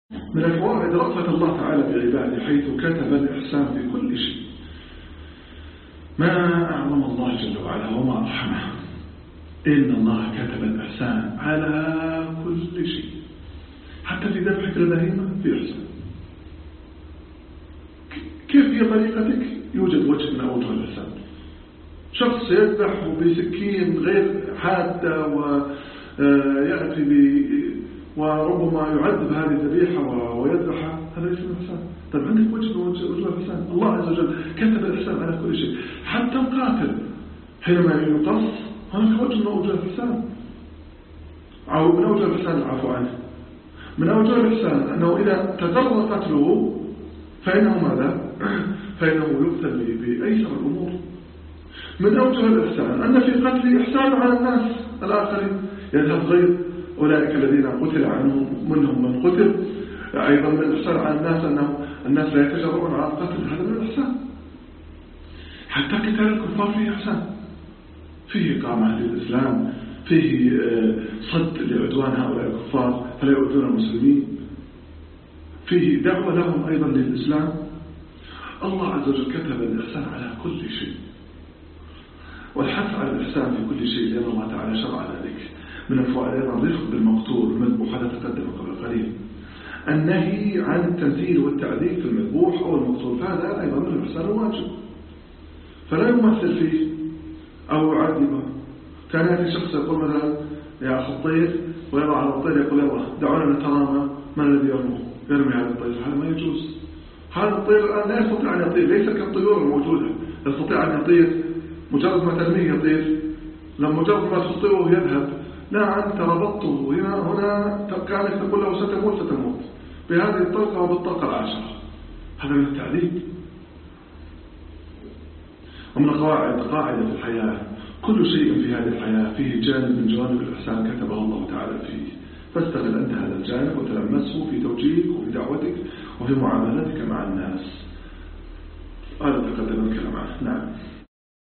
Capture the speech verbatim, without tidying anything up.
من الفوائد رأفة الله تعالى بعباده حيث كتب الإحسان في كل شيء. ما أعظم الله جل وعلا وما أرحمه، إن الله كتب الإحسان على كل شيء، حتى في ذبحك البهيمة في إحسان. كيف في طريقتك يوجد وجه من أوجه الإحسان. شخص يذبح بسكين غير حادة ويأتي ب وربما يعذب هذه الذبيحة ويذبحها، هذا ليس من الإحسان. طيب عندك وجه من وجه الإحسان. الله عز وجل كتب الإحسان على كل شيء، حتى القاتل حينما يقص هناك وجه من وجه الإحسان، أو من وجه الإحسان العفو عنه. من وجه الإحسان أنه إذا تقرر قتله فإنه ماذا؟ فإنه يقتل بأيسر الأمور. من أوجه الإحسان أن في قتله إحسان على الناس الآخرين، يذهب غير أولئك الذين قتل عنهم منهم من قتل. أيضا من الإحسان على الناس أنه الناس لا يتجرؤون على القتل، هذا من الإحسان. حتى قتال الكفار فيه إحسان، فيه إقامة للإسلام، فيه صد لعدوان هؤلاء الكفار فلا يؤذون المسلمين، فيه دعوة لهم أيضا للإسلام. الله عز وجل كتب الإحسان على كل شيء، والحث على الإحسان في كل شيء، لأن الله تعالى شرع ذلك. من الفوائد أيضا الرفق بالمقتول المذبوح، هذا تقدم قبل قليل. النهي عن التمثيل والتعذيب في المذبوح أو المقتول، فهذا أيضا من الإحسان الواجب، فلا يمثل فيه أو يعذبه. كان يأتي شخص يقول مثلا يا أخي الطير، ويضع على الطير يقول يلا دعونا نترامى من الذي يرميه يرمي هذا الطير. هذا ما يجوز. هذا الطير الآن لا يستطيع أن يطير، ليس كالطيور الموجودة يستطيع أن يطير، مجرد ما ترميه يطير، لما مجرد ما تخطئه يذهب. لا، أنت ربطته هنا هنا كانك تقول له ستموت ستموت بهذه الطلقة وبالطلقة العاشرة. هذا من التعذيب. ومن قواعد قاعدة في الحياة، كل شيء في هذه الحياة فيه جانب من جوانب الإحسان كتبه الله تعالى فيه، فاستغل أنت هذا الجانب وتلمسه في توجيهك وفي دعوتك وفي معاملتك مع الناس. هذا تقدم الكلام عنه. نعم.